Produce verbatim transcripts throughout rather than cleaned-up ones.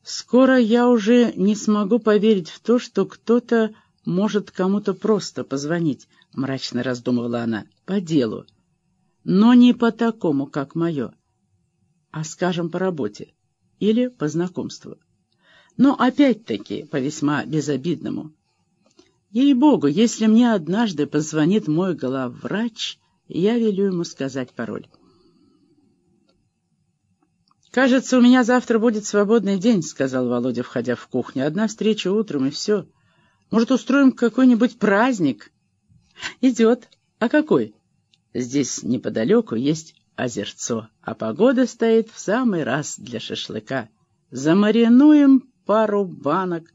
«Скоро я уже не смогу поверить в то, что кто-то может кому-то просто позвонить», — мрачно раздумывала она, — «по делу, но не по такому, как мое, а, скажем, по работе или по знакомству. Но опять-таки по весьма безобидному. Ей-богу, если мне однажды позвонит мой главврач, я велю ему сказать пароль». «Кажется, у меня завтра будет свободный день», — сказал Володя, входя в кухню. «Одна встреча утром, и все. Может, устроим какой-нибудь праздник?» «Идет. А какой?» «Здесь неподалеку есть озерцо, а погода стоит в самый раз для шашлыка. Замаринуем пару банок».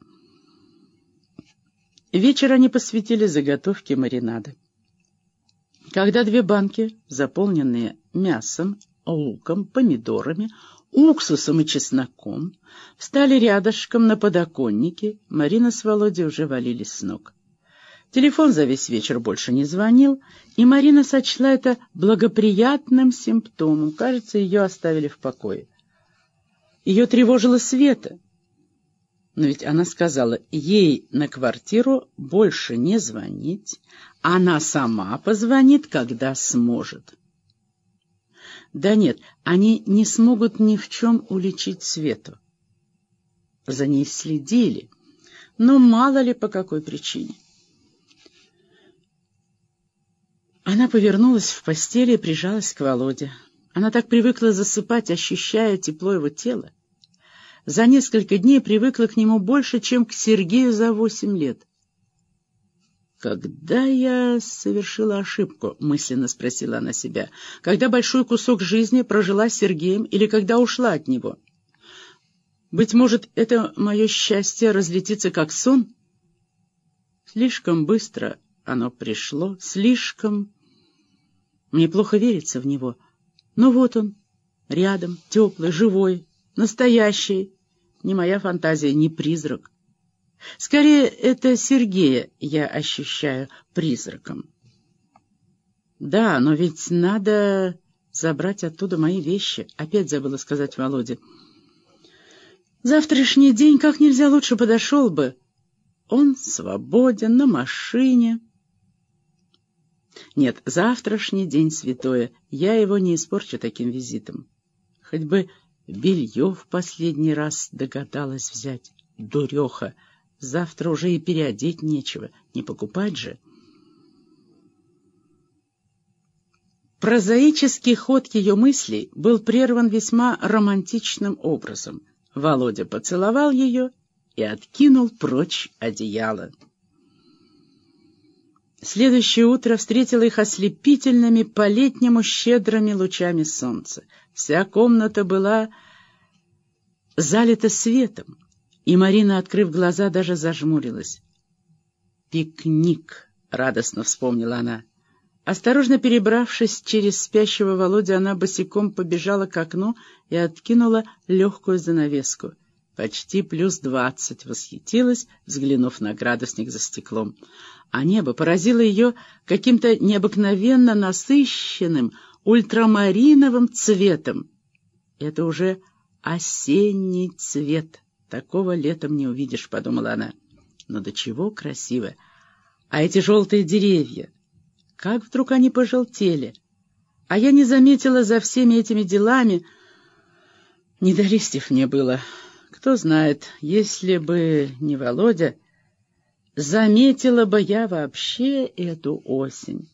Вечер они посвятили заготовке маринада. Когда две банки, заполненные мясом, луком, помидорами, уксусом и чесноком, встали рядышком на подоконнике, Марина с Володей уже валились с ног. Телефон за весь вечер больше не звонил, и Марина сочла это благоприятным симптомом. Кажется, ее оставили в покое. Ее тревожила Света. Но ведь она сказала ей на квартиру больше не звонить, она сама позвонит, когда сможет. Да нет, они не смогут ни в чем уличить Свету. За ней следили, но мало ли по какой причине. Она повернулась в постели и прижалась к Володе. Она так привыкла засыпать, ощущая тепло его тела. За несколько дней привыкла к нему больше, чем к Сергею за восемь лет. «Когда я совершила ошибку?» — мысленно спросила она себя. «Когда большой кусок жизни прожила с Сергеем или когда ушла от него? Быть может, это мое счастье разлетится как сон? Слишком быстро оно пришло, слишком... Мне плохо верится в него. Но вот он, рядом, теплый, живой, настоящий. Не моя фантазия, не призрак. Скорее, это Сергея я ощущаю призраком. Да, но ведь надо забрать оттуда мои вещи. Опять забыла сказать Володе. Завтрашний день как нельзя лучше подошел бы. Он свободен, на машине. Нет, завтрашний день святое. Я его не испорчу таким визитом. Хоть бы белье в последний раз догадалась взять. Дуреха. Завтра уже и переодеть нечего, не покупать же. Прозаический ход ее мыслей был прерван весьма романтичным образом. Володя поцеловал ее и откинул прочь одеяло. Следующее утро встретило их ослепительными по-летнему щедрыми лучами солнца. Вся комната была залита светом. И Марина, открыв глаза, даже зажмурилась. «Пикник!» — радостно вспомнила она. Осторожно перебравшись через спящего Володю, она босиком побежала к окну и откинула легкую занавеску. Почти плюс двадцать, восхитилась, взглянув на градусник за стеклом. А небо поразило ее каким-то необыкновенно насыщенным ультрамариновым цветом. Это уже осенний цвет. «Такого летом не увидишь», — подумала она. «Но до чего красиво! А эти желтые деревья! Как вдруг они пожелтели! А я не заметила за всеми этими делами. Не до листьев мне было. Кто знает, если бы не Володя, заметила бы я вообще эту осень».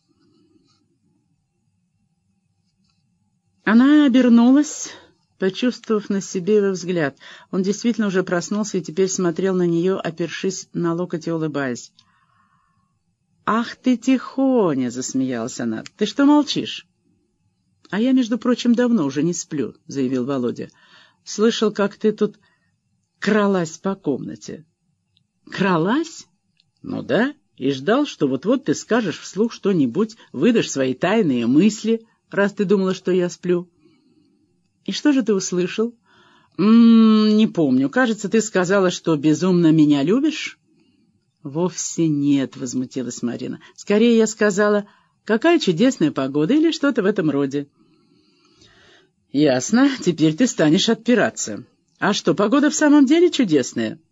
Она обернулась, почувствовав на себе его взгляд. Он действительно уже проснулся и теперь смотрел на нее, опершись на локоть и улыбаясь. «Ах ты тихоня!» — засмеялась она. «Ты что молчишь?» «А я, между прочим, давно уже не сплю», — заявил Володя. «Слышал, как ты тут кралась по комнате». «Кралась?» «Ну да, и ждал, что вот-вот ты скажешь вслух что-нибудь, выдашь свои тайные мысли, раз ты думала, что я сплю». «И что же ты услышал?» «М-м, не помню. Кажется, ты сказала, что безумно меня любишь?» «Вовсе нет», — возмутилась Марина. «Скорее я сказала, какая чудесная погода или что-то в этом роде». «Ясно. Теперь ты станешь отпираться. А что, погода в самом деле чудесная?